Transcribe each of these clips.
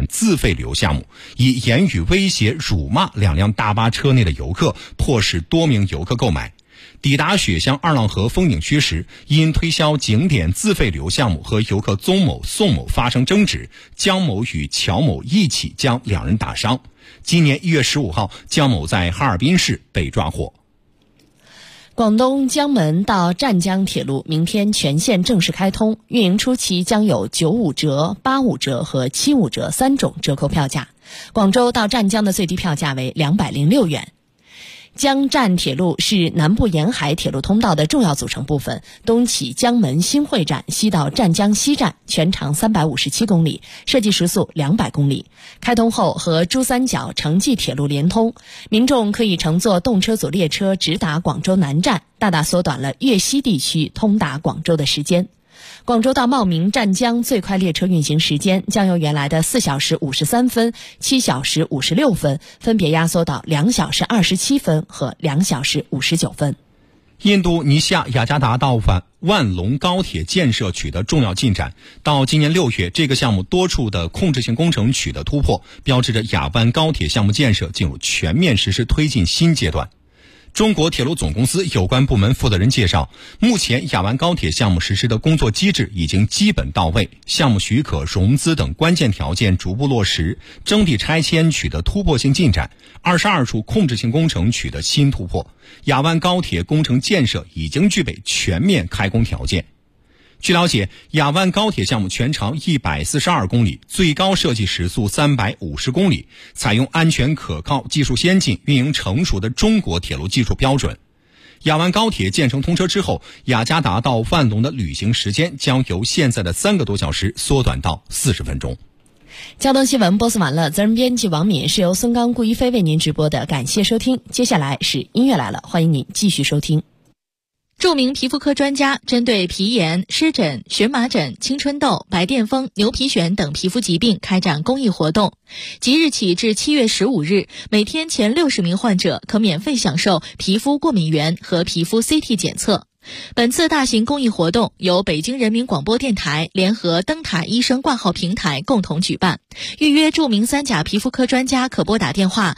自费旅游项目，以言语威胁、辱骂2辆大巴车内的游客，迫使多名游客购买。抵达雪乡二浪河风景区时，因推销景点自费旅游项目和游客宗某、宋某发生争执，江某与乔某一起将2人打伤。今年1月15号，江某在哈尔滨市被抓获。 广东江门到湛江铁路明天全线正式开通，运营初期将有95折、85折和75折3种折扣票价。广州到湛江的最低票价为206元。江湛铁路是南部沿海铁路通道的重要组成部分，东起江门新会站，西到湛江西站，全长357公里，设计时速200公里。开通后和珠三角城际铁路连通，民众可以乘坐动车组列车直达广州南站，大大缩短了粤西地区通达广州的时间。广州到茂名、湛江最快列车运行时间将由原来的4小时53分、7小时56分，分别压缩到2小时27分和2小时59分。 印度尼西亚雅加达到万隆高铁建设取得重要进展，到今年6月，这个项目多处的控制性工程取得突破，标志着雅万高铁项目建设进入全面实施推进新阶段。中国铁路总公司有关部门负责人介绍，目前雅万高铁项目实施的工作机制已经基本到位，项目许可、融资等关键条件逐步落实，征地拆迁取得突破性进展，22处控制性工程取得新突破，雅万高铁工程建设已经具备全面开工条件。据了解，雅万高铁项目全长142公里，最高设计时速350公里，采用安全可靠、技术先进、运营成熟的中国铁路技术标准。雅万高铁建成通车之后，雅加达到万隆的旅行时间将由现在的3个多小时缩短到40分钟。 交通新闻播送完了，责任编辑王敏，是由孙刚、顾一飞为您直播的，感谢收听。接下来是音乐来了，欢迎您继续收听。 著名皮肤科专家针对皮炎、湿疹、荨麻疹、青春痘、白癜风、牛皮癣等皮肤疾病开展公益活动。即日起至7月15日，每天前60名患者可免费享受皮肤过敏原和皮肤 CT 检测。本次大型公益活动由北京人民广播电台联合灯塔医生挂号平台共同举办。预约著名3甲皮肤科专家可拨打电话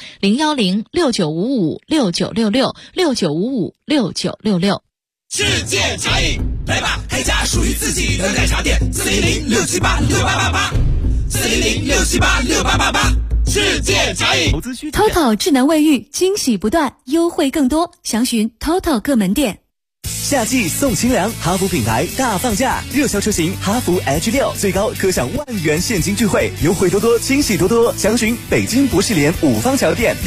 010-6955-6966 世界茶饮，来吧，开家属于自己的奶茶店，400-678-6888，400-678-6888，世界茶饮。 TOTO 智能卫浴，惊喜不断，优惠更多，详询 TOTO 各门店。 夏季送清凉，哈弗品牌大放价，热销车型哈弗 H6最高可享1万元现金钜惠，优惠多多，惊喜多多，详询北京博士联5方桥店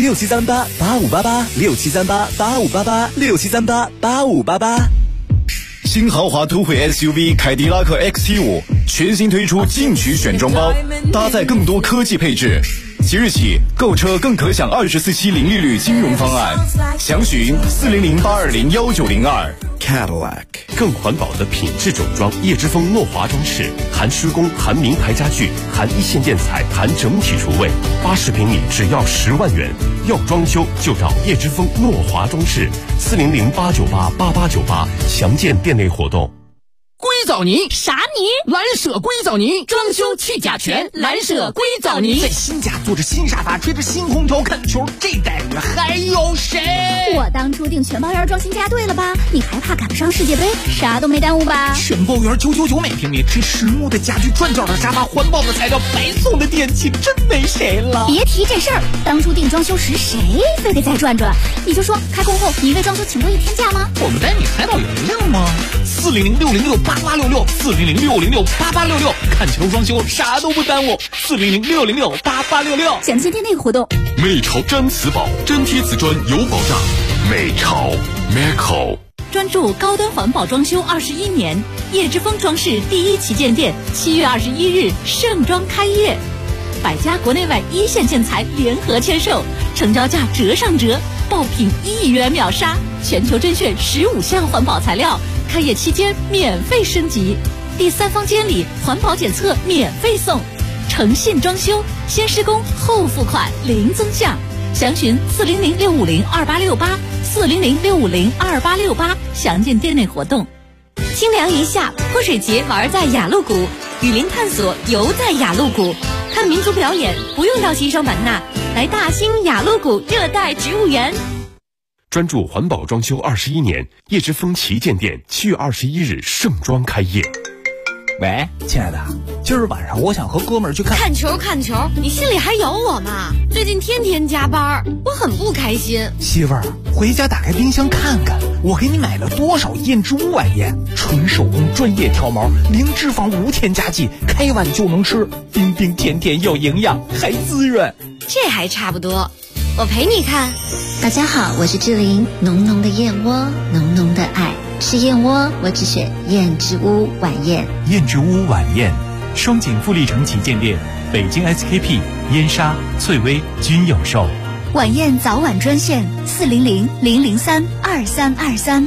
6738-8588，6738-8588，6738-8588。 新豪华都会 SUV 凯迪拉克 XT5 全新推出进取选装包，搭载更多科技配置。即日起购车更可享24期零利率金融方案，详询400-820-1902。 Cadillac 更环保的品质整装，叶之峰诺华装饰，含施工、含名牌家具、含一线建材、含整体厨卫，80平米只要10万元。要装修就找叶之峰诺华装饰，400-898-8898，详见店内活动。 硅藻泥啥泥？ 蓝舍硅藻泥，装修去甲醛，蓝舍硅藻泥。 在新家坐着新沙发，吹着新空调看球，这待遇还有谁？ 我当初订全包园装新家对了吧？你还怕赶不上世界杯？啥都没耽误吧？ 全包园999每平米，吃实木的家具，转角的沙发，环保的材料，白送的电器，真没谁了。 别提这事儿，当初订装修时谁非得再转转？你就说开工后你为装修请过1天假吗？ 我们带你海岛游泳吗？400-606-8866，400-606-8866，看球装修啥都不耽误，400-606-8866。 详情店内活动。 美潮毡瓷宝，粘贴瓷砖有保障。美潮 Meco 专注高端环保装修21年，叶之峰装饰第1旗舰店7月21日盛装开业，100家国内外一线建材联合签售，成交价折上折，爆品1亿元秒杀，全球甄选15项环保材料，开业期间免费升级，第3方监理环保检测免费送，诚信装修，先施工后付款零增项，详询400-650-2868，400-650-2868，详见店内活动。清凉一夏，泼水节玩在雅鹿谷，雨林探索游在雅鹿谷， 看民族表演不用到西双版纳，来大兴雅鹿谷热带植物园。 专注环保装修21年，叶之峰旗舰店7月21日盛装开业。 喂，亲爱的，今儿晚上我想和哥们儿去看球，你心里还有我吗？最近天天加班，我很不开心。 媳妇儿，回家打开冰箱看看，我给你买了多少燕之屋晚宴，纯手工专业挑毛，零脂肪无添加剂，开碗就能吃，冰冰甜甜有营养，还滋润。 这还差不多，我陪你看。 大家好，我是志玲，浓浓的燕窝，浓浓的爱。吃燕窝，我只选燕之屋晚宴。 燕之屋晚宴，双井富力城旗舰店、北京 SKP、燕莎、翠微均有售。 晚宴早晚专线400-003-2323。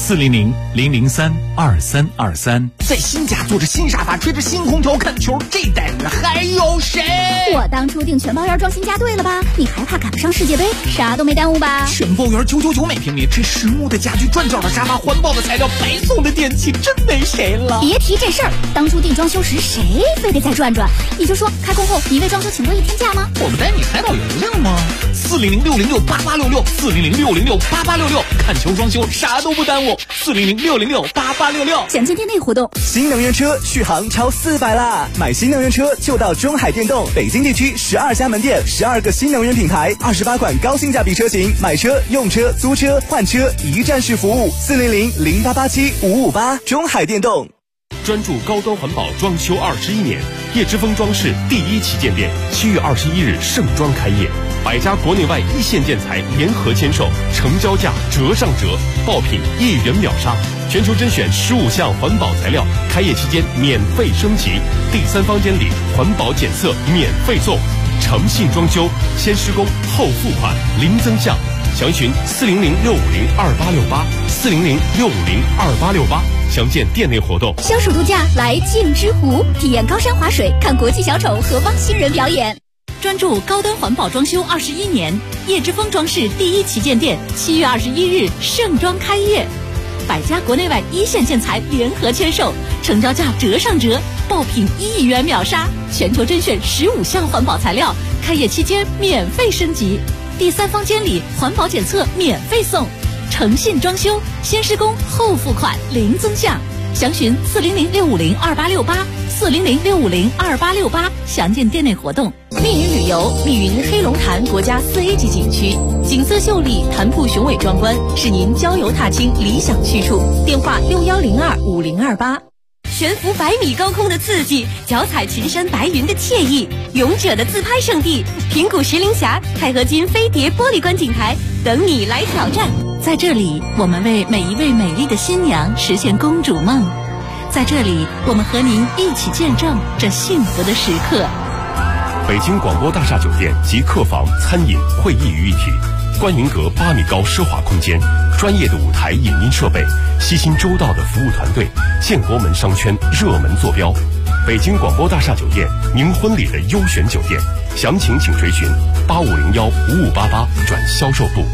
400-003-2323。 在新家坐着新沙发，吹着新空调看球，这代人还有谁？ 我当初订全包园装新家对了吧？你还怕赶不上世界杯？啥都没耽误吧？ 全包园999每平米，这实木的家具、转角的沙发、环保的材料、白送的电器，真没谁了。 别提这事儿，当初订装修时谁非得再转转？你就说开工后你为装修请过1天假吗？ 我不带你海岛邮量吗？400-606-8866 400-606-8866，看球装修啥都不耽误。400-606-8866， 详见店内活动。 新能源车续航超400啦！买新能源车就到中海电动，北京地区12家门店，12个新能源品牌，28款高性价比车型，买车、用车、租车、换车一站式服务。400-0887-558，中海电动。 专注高端环保装修21年，叶之峰装饰第1旗舰店7月21日盛装开业，100家国内外一线建材联合签售，成交价折上折，爆品1元秒杀，全球甄选15项环保材料，开业期间免费升级，第3方监理环保检测免费送，诚信装修，先施工后付款，零增项。详询400-650-2868 400-650-2868，详见店内活动。 消暑度假来镜之湖，体验高山滑水，看国际小丑和汪星人表演。 专注高端环保装修21年，叶之峰装饰第1旗舰店7月21日盛装开业，100家国内外一线建材联合签售，成交价折上折，爆品1元秒杀，全球甄选15项环保材料，开业期间免费升级，第3方监理环保检测免费送，诚信装修，先施工后付款，零增项。详询400-650-2868 400-650-2868，详见店内活动。密云旅游，密云黑龙潭国家4A 级景区，景色秀丽，潭瀑雄伟壮观，是您郊游踏青理想去处。电话6102-5028。悬浮100米高空的刺激，脚踩群山白云的惬意，勇者的自拍圣地平谷石林峡钛合金飞碟玻璃观景台等你来挑战。在这里，我们为每一位美丽的新娘实现公主梦。在这里，我们和您一起见证这幸福的时刻。 北京广播大厦酒店集客房、餐饮、会议于一体，观云阁8米高奢华空间，专业的舞台影音设备，悉心周到的服务团队，建国门商圈热门坐标。北京广播大厦酒店，您婚礼的优选酒店，详情请垂询8501-5588转销售部。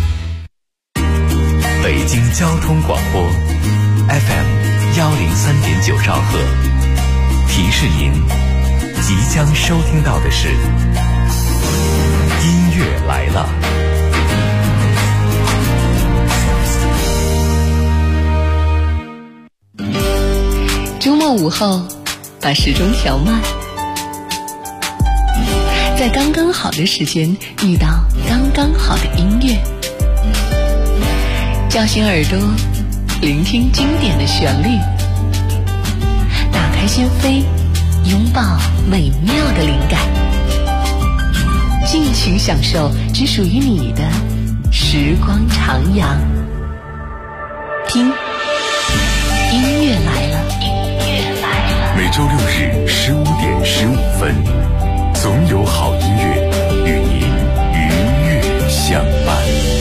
北京交通广播 FM 103.9兆赫，提示您即将收听到的是音乐来了。 周末午后，把时钟调慢，在刚刚好的时间遇到刚刚好的音乐，叫醒耳朵，聆听经典的旋律，打开心扉，拥抱美妙的灵感，尽情享受只属于你的时光徜徉。听，音乐来了，音乐来了。 每周6日15点15分，总有好音乐与您愉悦相伴。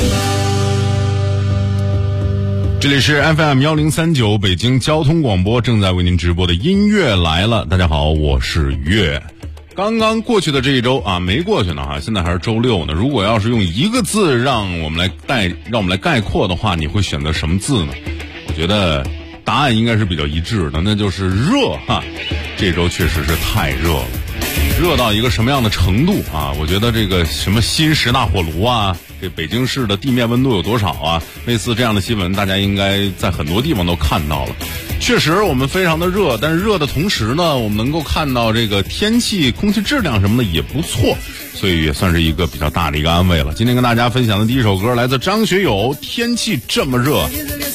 这里是 FM 1039北京交通广播，正在为您直播的音乐来了。大家好，我是月。刚刚过去的这一周啊，没过去呢哈，现在还是周六呢。如果要是用一个字让我们来概括的话，你会选择什么字呢？我觉得答案应该是比较一致的，那就是热哈。这周确实是太热了。 热到一个什么样的程度啊？我觉得这个什么新10大火炉啊，这北京市的地面温度有多少啊？类似这样的新闻，大家应该在很多地方都看到了。确实我们非常的热，但是热的同时呢，我们能够看到这个天气空气质量什么的也不错，所以也算是一个比较大的一个安慰了。今天跟大家分享的第一首歌来自张学友，《天气这么热》。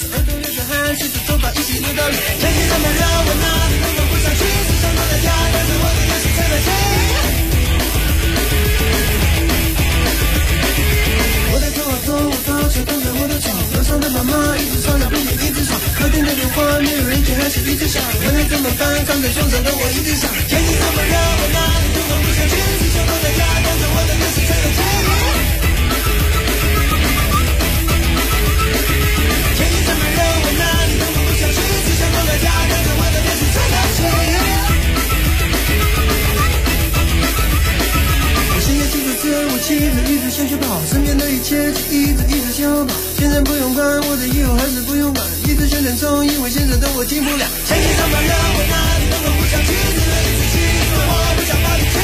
妈妈一直吵，要不你一直吵，客厅的电话没有人接，还是一直响，问他怎么办，看着凶手的我一直想，天气这么热，我哪里都不想去，只想躲在家，看着我的电视吹冷气。天气这么热，我哪里都不想去，只想躲在家，看着我的电视吹冷气。我现在骑着车，我骑着一直向前跑，身边的一切就一直向我跑。现在不用管我的以后还是不用管，一直向前冲，因为现在的我停不了。天气这么热，我哪里都不想去，只能一直去，因为我不想把你去。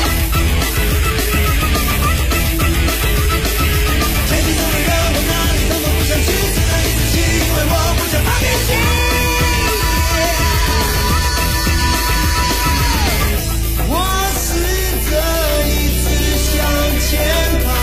天气这么热，我哪里都不想去，只能一直去，因为我不想把你去。我试着一直向前跑。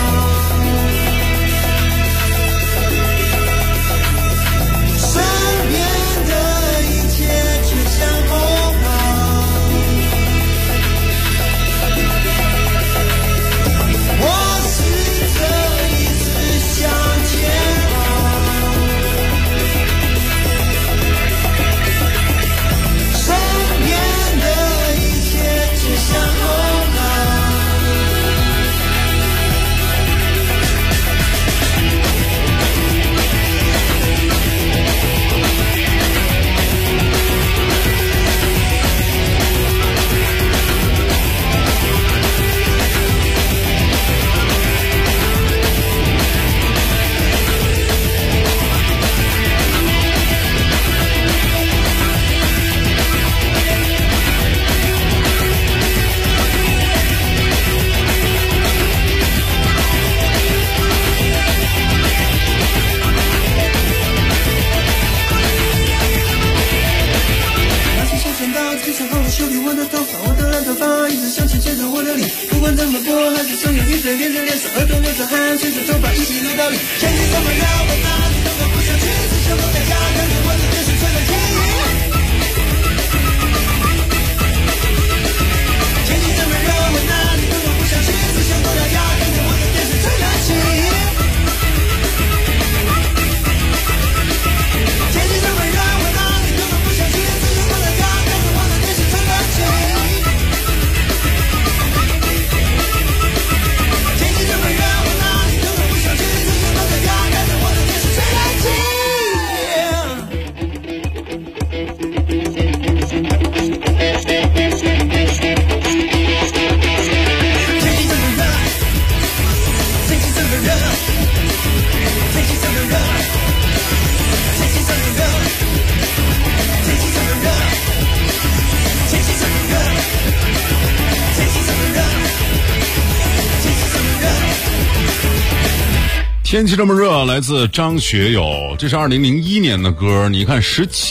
天气这么热，来自张学友，这是2001年的歌。你看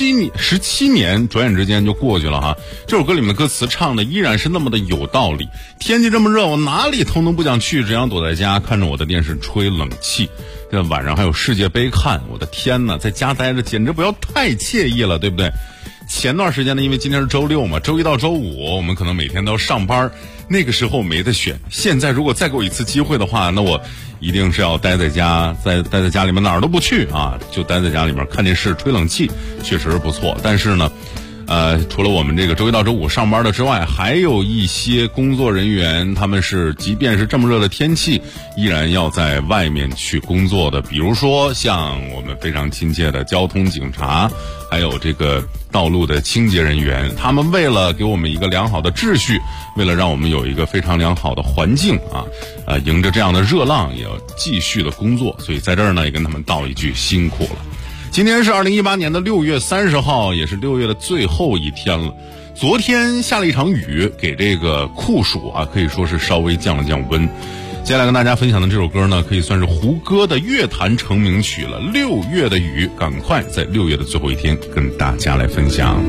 17年转眼之间就过去了哈。这首歌里面的歌词唱的依然是那么的有道理。天气这么热，我哪里通通不想去，只想躲在家看着我的电视吹冷气。这晚上还有世界杯看，我的天哪，在家待着简直不要太惬意了，对不对？前段时间呢，因为今天是周六嘛，周一到周五我们可能每天都要上班，那个时候没得选。现在如果再给我一次机会的话，那我一定是要待在家，待在家里面哪儿都不去啊，就待在家里面看电视吹冷气，确实不错。但是呢除了我们这个周一到周五上班的之外，还有一些工作人员，他们是即便是这么热的天气，依然要在外面去工作的。比如说像我们非常亲切的交通警察，还有这个道路的清洁人员，他们为了给我们一个良好的秩序，为了让我们有一个非常良好的环境啊，迎着这样的热浪也要继续的工作，所以在这儿呢也跟他们道一句辛苦了。今天是2018年的6月30号，也是6月的最后一天了。 昨天下了一场雨，给这个酷暑啊可以说是稍微降了降温。接下来跟大家分享的这首歌呢，可以算是胡歌的乐坛成名曲了，《6月的雨》，赶快在6月的最后一天跟大家来分享。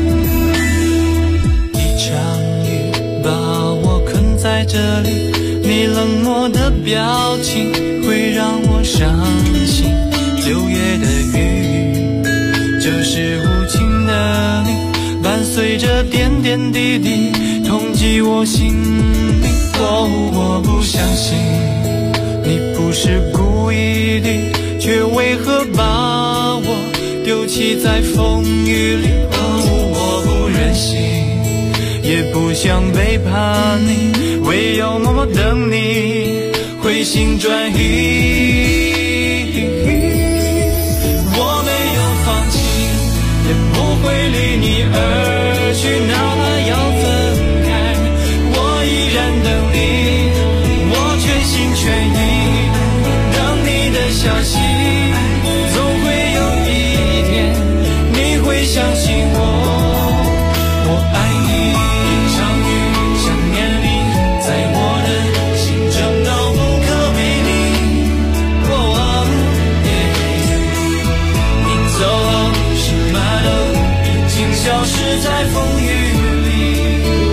一场雨把我困在这里，你冷漠的表情会让我伤心。6月的雨就是无情的你，伴随着点点滴滴痛击我心里。我不相信你不是故意的，却为何把我丢弃在风雨里。我不忍心也不想背叛你，唯有默默等你回心转意。我没有放弃，也不会离你而去，哪怕要分开，我依然等你，我全心全意等你的消息。总会有一天你会相信我爱你。一场雨想念你，在我的心中都不可比拟。你走后，什么都已经消失在风雨里。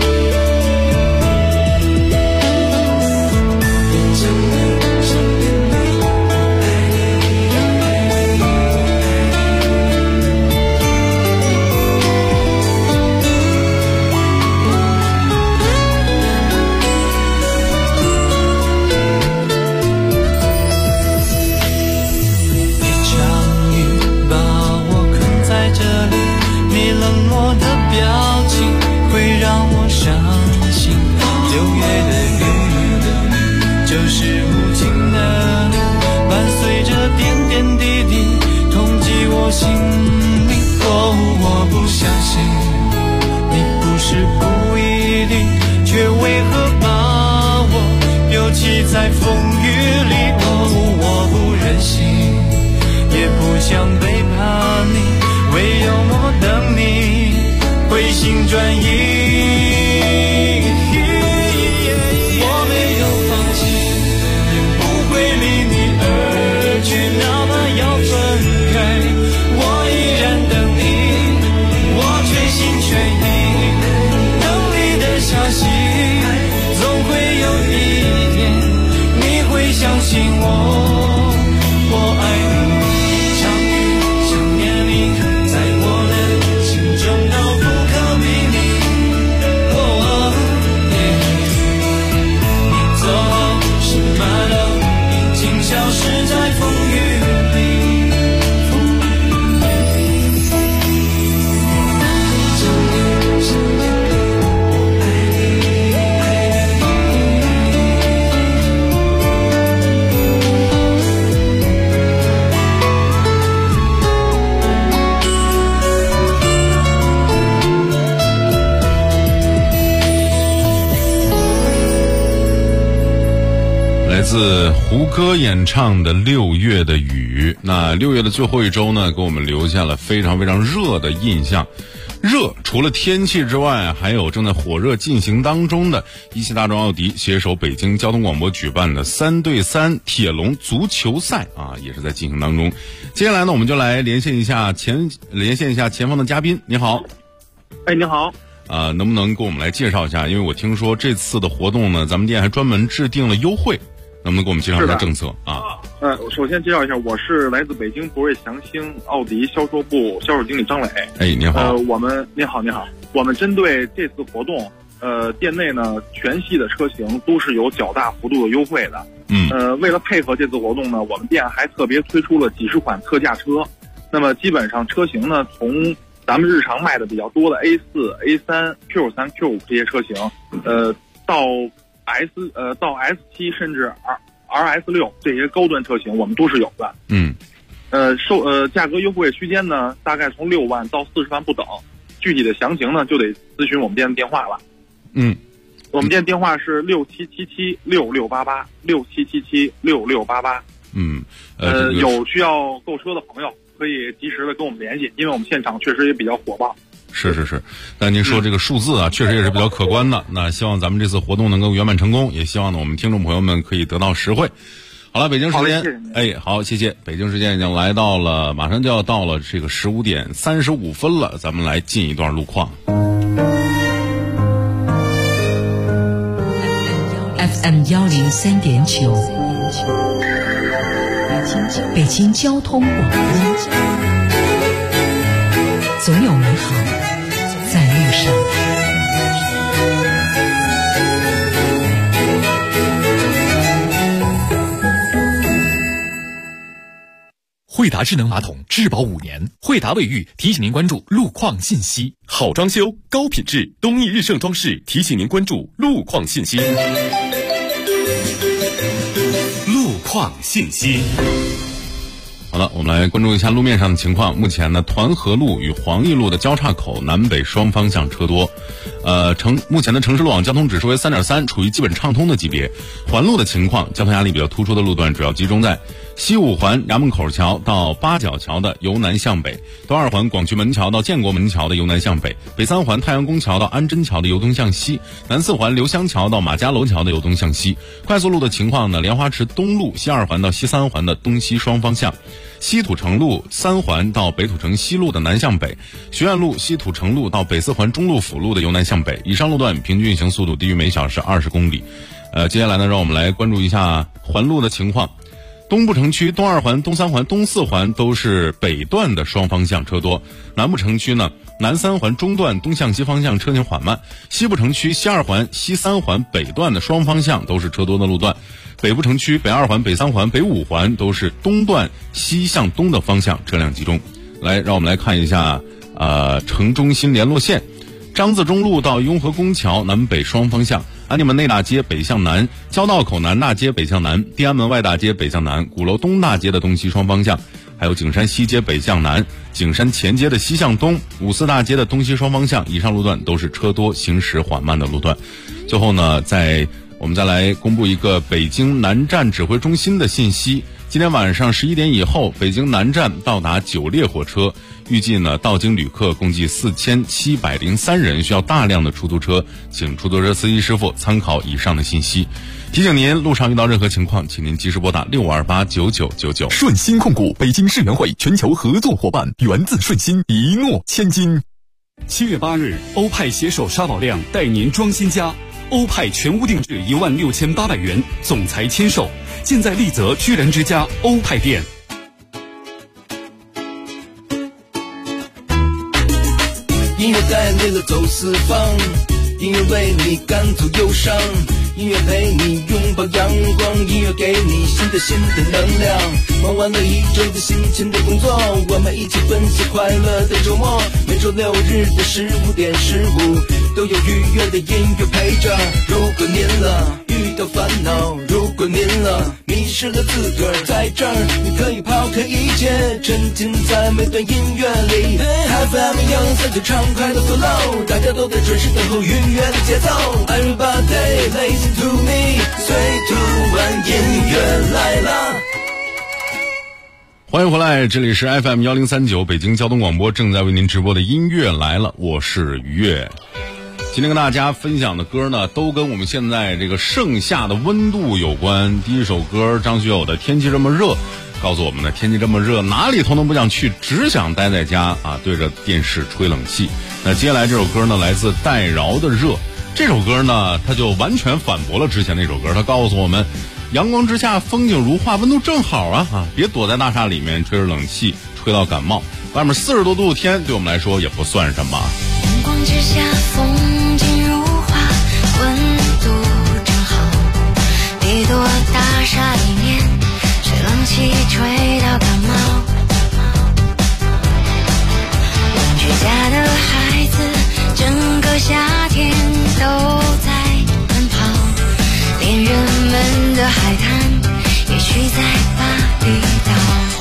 在风雨里，我不忍心，也不想背叛你，唯有默默等你回心转意。我没有放弃，也不会离你而去，哪怕要分开，我依然等你，我全心全意等你的消息。总会有一天相信我爱你。一场雨想念你，在我的心中都不可比拟。你走后，什么都已经消失在风雨里。 来自胡歌演唱的《6月的雨》。那6月的最后一周呢，给我们留下了非常非常热的印象。热除了天气之外，还有正在火热进行当中的一汽大众奥迪携手北京交通广播举办的3对3铁笼足球赛啊，也是在进行当中。接下来呢，我们就来连线一下前方的嘉宾。你好。 哎，你好。 能不能给我们来介绍一下？因为我听说这次的活动呢，咱们店还专门制定了优惠。能不能给我们介绍一下政策啊？ 首先介绍一下，我是来自北京博瑞祥兴奥迪销售部销售经理张磊。 哎，你好。 你好。我们针对这次活动，店内呢全系的车型都是有较大幅度的优惠的。为了配合这次活动呢，我们店还特别推出了几十款特价车。那么基本上车型呢，从咱们日常卖的比较多的 A4、A3、Q3、Q5 这些车型，到S7 甚至 RS6 这些高端车型，我们都是有的。价格优惠区间呢，大概从6万到40万不等。具体的详情呢，就得咨询我们店的电话了。我们店电话是67776688，67776688。有需要购车的朋友可以及时的跟我们联系，因为我们现场确实也比较火爆。 是，但您说这个数字啊，确实也是比较可观的。那希望咱们这次活动能够圆满成功，也希望呢我们听众朋友们可以得到实惠。好了，北京时间，好，谢谢。北京时间已经来到了，马上就要到了这个15点35分了，咱们来进一段路况。 FM 103.9，北京交通广播，总有美好在路上。 惠达智能马桶质保5年，惠达卫浴提醒您关注路况信息。 好装修，高品质，东义日盛装饰提醒您关注路况信息。路况信息。 好了，我们来关注一下路面上的情况。目前呢，团河路与黄义路的交叉口南北双方向车多。目前的城市路网交通指数为3.3，处于基本畅通的级别。环路的情况，交通压力比较突出的路段主要集中在西五环衙门口桥到八角桥的由南向北，东二环广渠门桥到建国门桥的由南向北，北三环太阳宫桥到安贞桥的由东向西，南四环刘香桥到马家楼桥的由东向西。快速路的情况呢，莲花池东路西二环到西三环的东西双方向，西土城路三环到北土城西路的南向北，学院路西土城路到北四环中路辅路的由南向北。以上路段平均运行速度低于每小时20公里。接下来呢，让我们来关注一下环路的情况。东部城区东二环、东三环、东四环都是北段的双方向车多，南部城区呢，南三环中段东向西方向车行缓慢，西部城区西二环、西三环北段的双方向都是车多的路段，北部城区北二环、北三环、北五环都是东段西向东的方向车辆集中。来，让我们来看一下城中心联络线，张自忠路到雍和宫桥南北双方向，安定门内大街北向南，交道口南大街北向南，地安门外大街北向南，鼓楼东大街的东西双方向，还有景山西街北向南，景山前街的西向东，五四大街的东西双方向，以上路段都是车多行驶缓慢的路段。最后呢，我们再来公布一个北京南站指挥中心的信息，今天晚上11点以后，北京南站到达9列火车，预计呢到京旅客共计4703人，需要大量的出租车，请出租车司机师傅参考以上的信息。提醒您，路上遇到任何情况，请您及时拨打65289999。 顺鑫控股北京世园会全球合作伙伴，源自顺鑫，一诺千金。 7月8日，欧派携手沙宝亮带您装新家，欧派全屋定制16800元，总裁签售，现在丽泽居然之家欧派店。 音乐带领了走四方，音乐为你赶走忧伤，音乐陪你拥抱阳光，音乐给你新的能量。忙完了一周的辛勤的工作，我们一起分享快乐的周末。每周6日的15点15，都有愉悦的音乐陪着。如果您遇到烦恼，如果您迷失了自个儿，在这儿你可以抛开一切，沉浸在每段音乐里。FM 103就畅快的 flow， 大家都在准时等候愉悦的节奏。Everybody listen to me， 最突然音乐来了。 欢迎回来，这里是 FM 1039北京交通广播正在为您直播的音乐来了，我是于越。今天跟大家分享的歌呢，都跟我们现在这个盛夏的温度有关。第一首歌张学友的《天气这么热》，告诉我们呢，天气这么热，哪里头都不想去，只想待在家啊，对着电视吹冷气。那接下来这首歌呢，来自戴娆的《热》。这首歌呢，它就完全反驳了之前那首歌，它告诉我们，阳光之下风景如画，温度正好啊，别躲在大厦里面吹着冷气，吹到感冒。外面40多度天，对我们来说也不算什么。 阳光之下风景如画，温度正好，别躲大厦里面，吹冷气吹到感冒。邻居家的孩子整个夏天都在奔跑，恋人们的海滩也许在巴厘岛。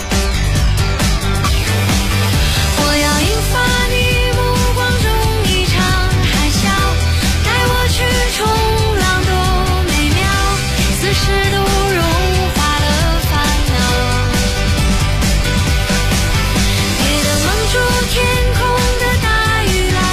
我要引发你目光中一场海啸，带我去冲浪多美妙，40度融化了烦恼。别等蒙住天空的大雨来，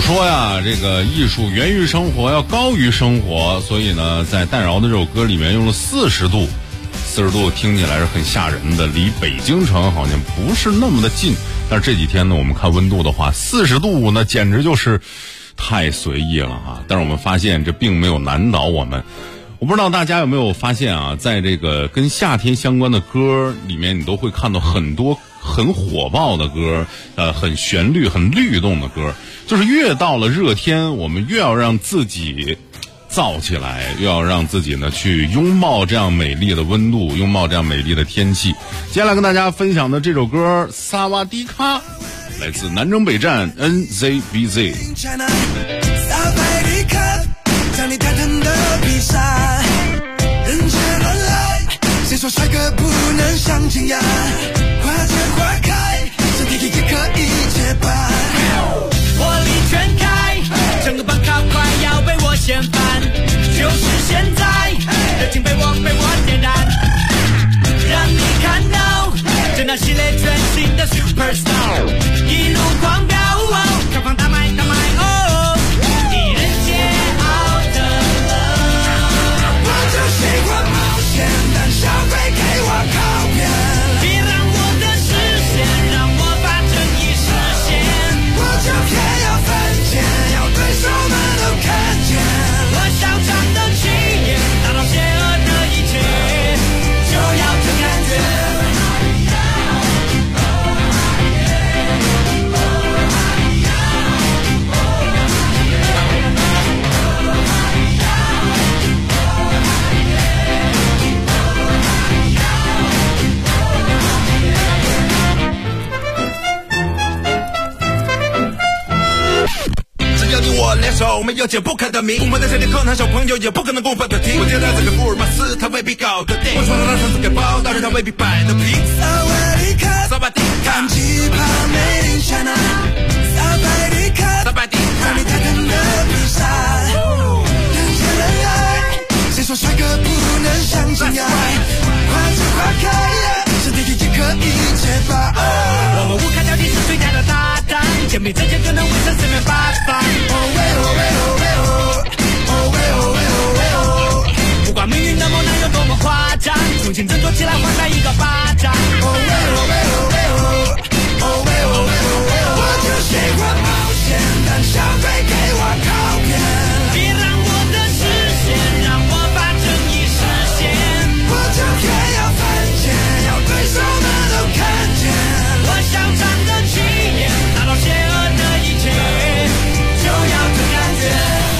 说呀，这个艺术源于生活，要高于生活，所以呢，在戴娆的这首歌里面用了40度，40度听起来是很吓人的，离北京城好像不是那么的近。但是这几天呢，我们看温度的话，40度那简直就是太随意了哈。但是我们发现这并没有难倒我们。我不知道大家有没有发现啊，在这个跟夏天相关的歌里面，你都会看到很多很火爆的歌，很旋律、很律动的歌。就是越到了热天，我们越要让自己燥起来，越要让自己呢去拥抱这样美丽的温度，拥抱这样美丽的天气。接下来跟大家分享的这首歌《萨瓦迪卡》，来自南征北战 NZBZ。 像你泰坦的披萨，人见人爱，谁说帅哥不能相亲呀？花见花开，身体也可以结伴。 火力全开，整个班卡快要被我掀翻，就是现在，热情被我点燃，让你看到这那系列全新的 Superstar， 一路狂飙，开放大麦哦，敌人煎熬的了， 我就喜欢冒险，胆小鬼给我靠边， 别让我的视线，让我把正义实现， 我就偏要犯贱，要对手们都看见， 我嚣张的气焰，打倒邪恶的一切，就要这感觉。我联手，没有解不开的谜。我们在这里可能小朋友也不可能公分的听。我觉得这个福尔摩斯他未必搞得定，我穿了他上次给报，但是他未必摆得平。 萨瓦迪卡， 萨瓦迪卡， 看奇葩美丽刹那，萨瓦迪卡， 萨瓦迪卡， 像你泰坦的披萨，人见人爱，谁说帅哥不能相亲呀？花见花开，身体也可以结伴。 我们无卡掉地是最佳的搭档，肩并着肩就能围成四面八方。不管命运的猛男有多么夸张，重新振作起来，还他一个巴掌。 我就喜欢冒险，胆小鬼给我靠边， 别让我的视线，让我把正义实现， 我就偏要犯贱，要对手们都看见， 我嚣张的气焰，打倒邪恶的一切，就要这感觉。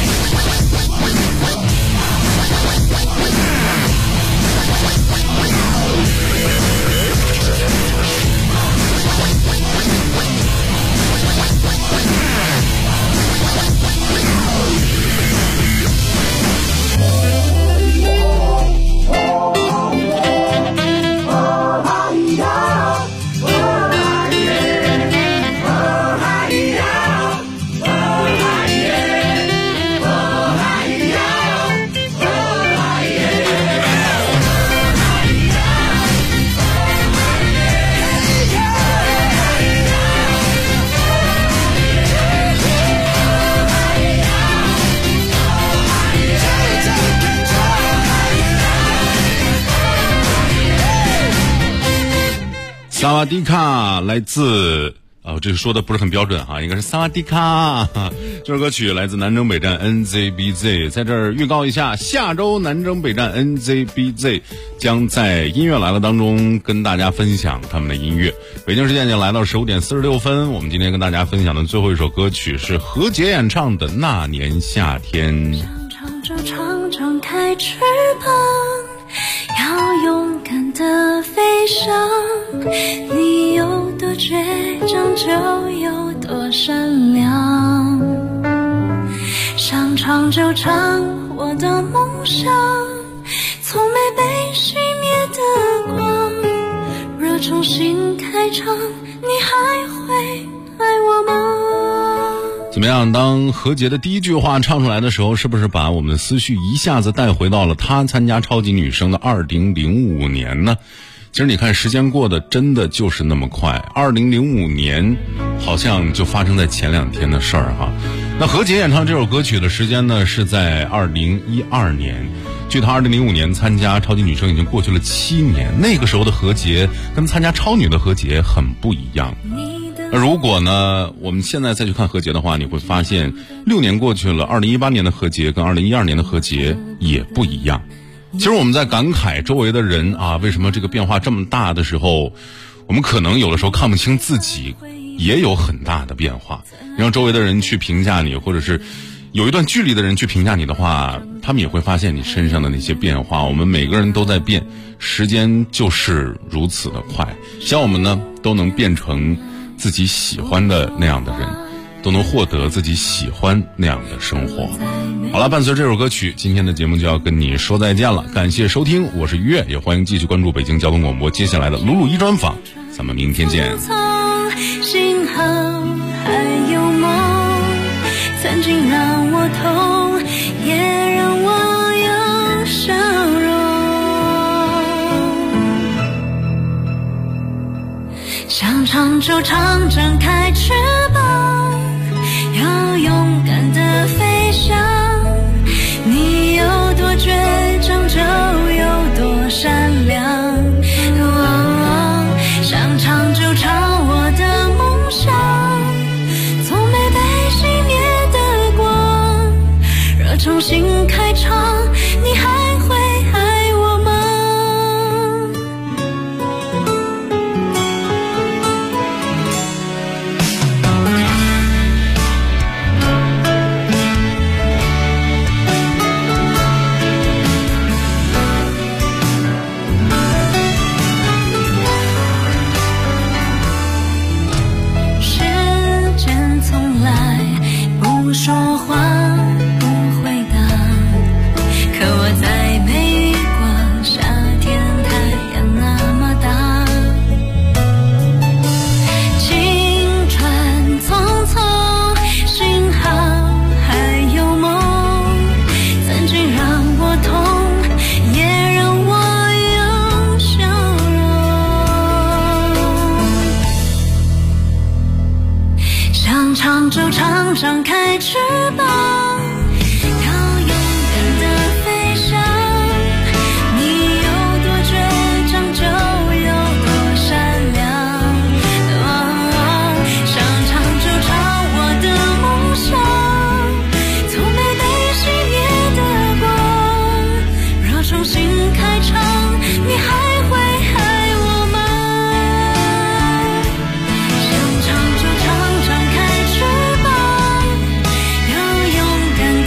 萨瓦迪卡来自这个说的不是很标准哈，应该是萨瓦迪卡。这首歌曲来自南征北战 NZBZ， 在这儿预告一下，下周南征北战 NZBZ 将在音乐来了当中跟大家分享他们的音乐。北京时间已经来到15点46分，我们今天跟大家分享的最后一首歌曲是何洁演唱的《那年夏天》。 常常常常开翅膀，要勇敢的飞翔，你有多倔强就有多善良，想唱就唱我的梦想，从没被熄灭的光，若重新开场，你还会爱我吗？ 怎么样，当何洁的第一句话唱出来的时候，是不是把我们的思绪一下子带回到了她参加超级女声的2005年呢？其实你看，时间过得真的就是那么快，2005年好像就发生在前2天的事儿哈。 那何洁演唱这首歌曲的时间呢，是在2012年。距她2005年参加超级女声已经过去了7年。那个时候的何洁跟参加超女的何洁很不一样。如果呢，我们现在再去看何洁的话，你会发现6年过去了，2018年的何洁跟2012年的何洁也不一样。其实我们在感慨周围的人啊，为什么这个变化这么大的时候，我们可能有的时候看不清自己也有很大的变化。让周围的人去评价你，或者是有一段距离的人去评价你的话，他们也会发现你身上的那些变化。我们每个人都在变，时间就是如此的快。希望我们呢都能变成自己喜欢的那样的人，都能获得自己喜欢那样的生活。好了，伴随这首歌曲，今天的节目就要跟你说再见了。感谢收听，我是于越，也欢迎继续关注北京交通广播接下来的鲁鲁一专访，咱们明天见。 幸好还有梦，曾经让我痛，也让我有笑容。想唱就唱，张开翅膀，要勇敢地飞翔。你有多倔强，就有多善良。想唱就唱我的梦想，从没被熄灭的光，若重新开场，你还会爱我吗？不说话，不回答，可我再没遇过夏天太阳那么大。青春匆匆，幸好还有梦，曾经让我痛，也让我有笑容。想唱就唱，张开翅膀，要勇敢地飞翔。你有多倔强，就有多善良。想唱就唱我的梦想，从没被熄灭的光，若重新开场，你还会爱我吗？想唱就唱，张开翅膀，要勇敢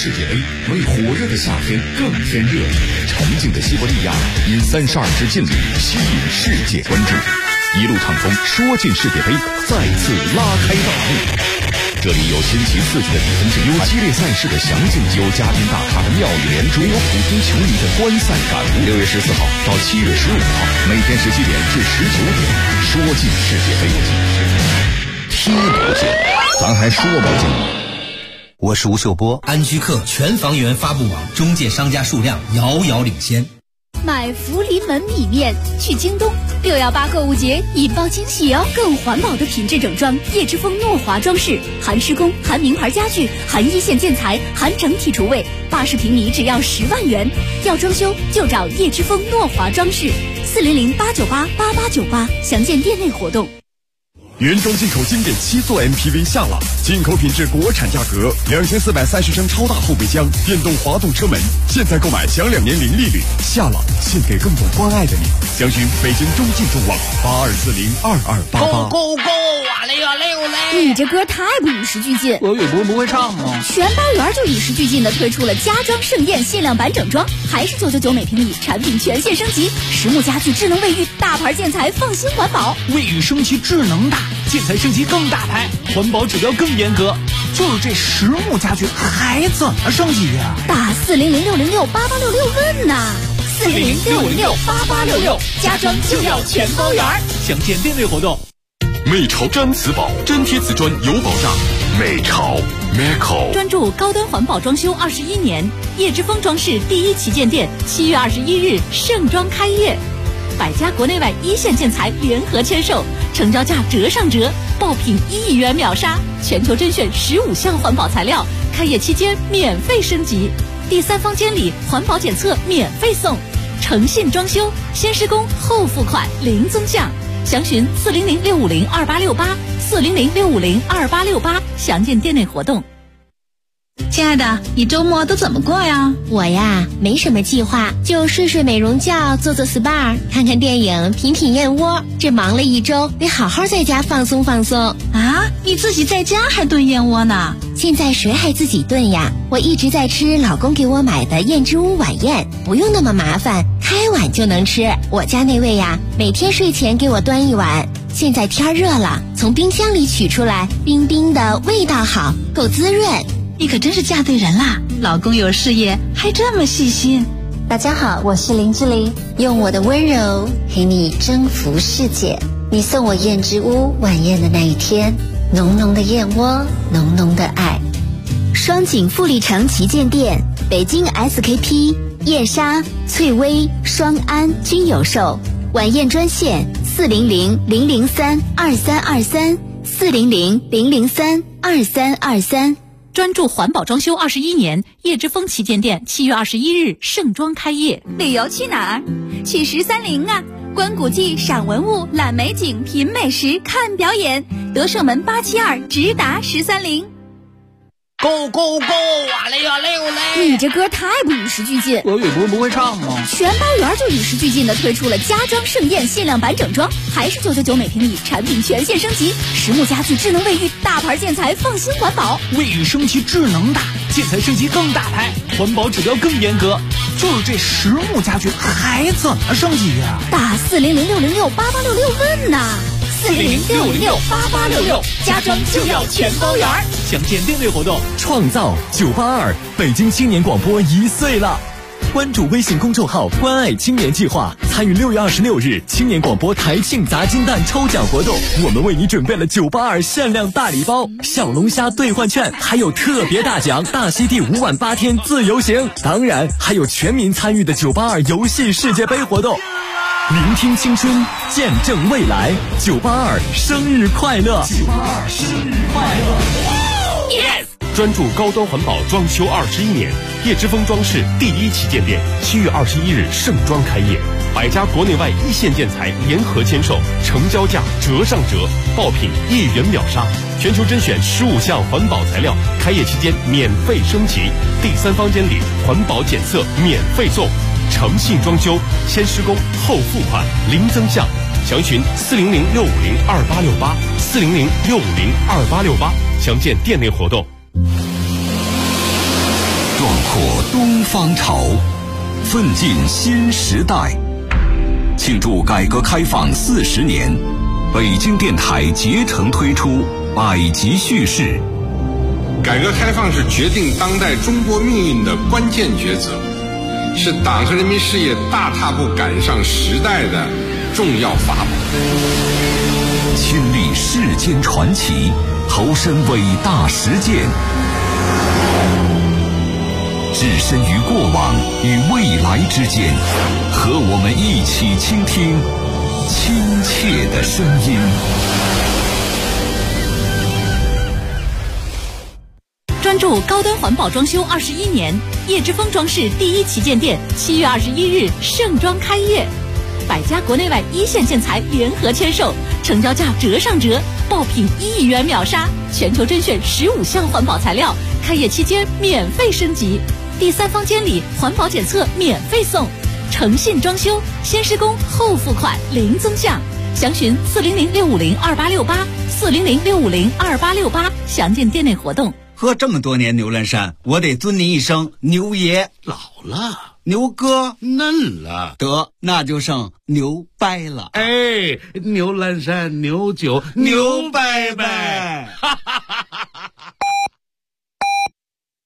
世界杯，为火热的夏天更添热。沉静的西伯利亚因32支劲旅吸引世界关注，一路畅通，说进世界杯再次拉开大幕。这里有新奇刺激的比分竞赛，有激烈赛事的详尽，有嘉宾大咖的妙语连珠，有普通球迷的观赛感悟。6月14号到7月15号，每天17点至19点，说进世界杯，踢不进，咱还说不进。 我是吴秀波，安居客全房源发布网中介商家数量遥遥领先。 买福临门米面去京东，618购物节引爆惊喜哦！更环保的品质整装，叶之峰诺华装饰，含施工、含名牌家具、含一线建材、含整体厨卫，80平米只要10万元。要装修就找叶之峰诺华装饰，400-898-8898，详见店内活动。 原装进口经典7座 MPV 夏朗，进口品质国产价格，2430升超大后备箱，电动滑动车门，现在购买享2年零利率。夏朗献给更懂关爱的你。详询北京中进中网82402288。 够啊嘞呀嘞嘞！ 你这歌太不与时俱进， 我不会唱吗？ 全包圆就与时俱进的推出了家装盛宴限量版整装，还是999每平米，产品全线升级，实木家具、智能卫浴，大牌建材，放心环保。 卫浴升级智能大，建材升级更大牌，环保指标更严格。就是这实木家具还怎么升级呀？ 打400-606-8866问呐，400-606-8866，家装就要全包圆。 详见店内活动。 美潮毡瓷宝，真贴瓷砖有保障。美潮 Meco 专注高端环保装修21年，叶之峰装饰第一旗舰店7月21日盛装开业，100家国内外一线建材联合签售，成交价折上折，爆品1亿元秒杀，全球甄选15项环保材料，开业期间免费升级，第3方监理环保检测免费送，诚信装修，先施工后付款零增项。详询400-650-2868，400-650-2868，详见店内活动。 亲爱的，你周末都怎么过呀？ 我呀，没什么计划，就睡睡美容觉，做做 SPA， 看看电影，品品燕窝。这忙了一周，得好好在家放松放松啊！你自己在家还炖燕窝呢？ 现在谁还自己炖呀？我一直在吃老公给我买的燕之屋晚宴，不用那么麻烦，开碗就能吃。我家那位呀，每天睡前给我端一碗。现在天热了，从冰箱里取出来，冰冰的，味道好，够滋润。 你可真是嫁对人啦！老公有事业，还这么细心。 大家好，我是林志玲，用我的温柔陪你征服世界。你送我燕之屋晚宴的那一天，浓浓的燕窝，浓浓的爱。双井富力城旗舰店，北京 SKP、燕莎、翠微、双安均有售。晚宴专线400-003-2323，400-003-2323。 专注环保装修21年，叶之峰旗舰店7月21日盛装开业。 旅游去哪儿？去13陵啊！观古迹、赏文物、览美景、品美食、看表演。德胜门872直达13陵。 够啊嘞呀嘞嘞！ 你这歌太不与时俱进， 我不会唱吗？ 全包圆就与时俱进的推出了家装盛宴限量版整装，还是999每平米，产品全线升级，实木家具、智能卫浴，大牌建材，放心环保。 卫浴升级智能大，建材升级更大牌，环保指标更严格。就是这实木家具还怎么升级呀？ 打400-606-8866问呐，400-606-8866，家装就要全包圆。 详见店内活动。 创造982，北京青年广播1岁了。关注微信公众号关爱青年计划，参与6月26日青年广播台庆砸金蛋抽奖活动，我们为你准备了982限量大礼包、小龙虾兑换券，还有特别大奖大溪地5晚8天自由行，当然还有全民参与的982游戏世界杯活动。聆听青春，见证未来，982生日快乐！982生日快乐 ！Yes！ 专注高端环保装修21年，叶之峰装饰第一旗舰店7月21日盛装开业，100家国内外一线建材联合签售，成交价折上折，爆品1亿元秒杀，全球甄选15项环保材料，开业期间免费升级，第3方监理，环保检测免费送。诚信装修，先施工后付款零增项，详询400-650-2868，400-650-2868，详见店内活动。 阔东方潮，奋进新时代。庆祝改革开放40年，北京电台竭诚推出百集叙事。 改革开放是决定当代中国命运的关键抉择，是党和人民事业大踏步赶上时代的重要法宝。 亲历世间传奇，投身伟大实践，置身于过往与未来之间，和我们一起倾听亲切的声音。 专注高端环保装修21年，叶之峰装饰第一旗舰店7月21日盛装开业，百家国内外一线建材联合签售，成交价折上折，爆品1亿元秒杀，全球甄选15项环保材料，开业期间免费升级，第三方监理环保检测免费送，诚信装修，先施工后付款零增项，详询400-650-2868，400-650-2868，详见店内活动。 喝这么多年牛栏山，我得尊您一声牛爷。 老了， 牛哥嫩了， 得那就剩牛掰了。 哎，牛栏山牛酒牛掰掰，哈哈。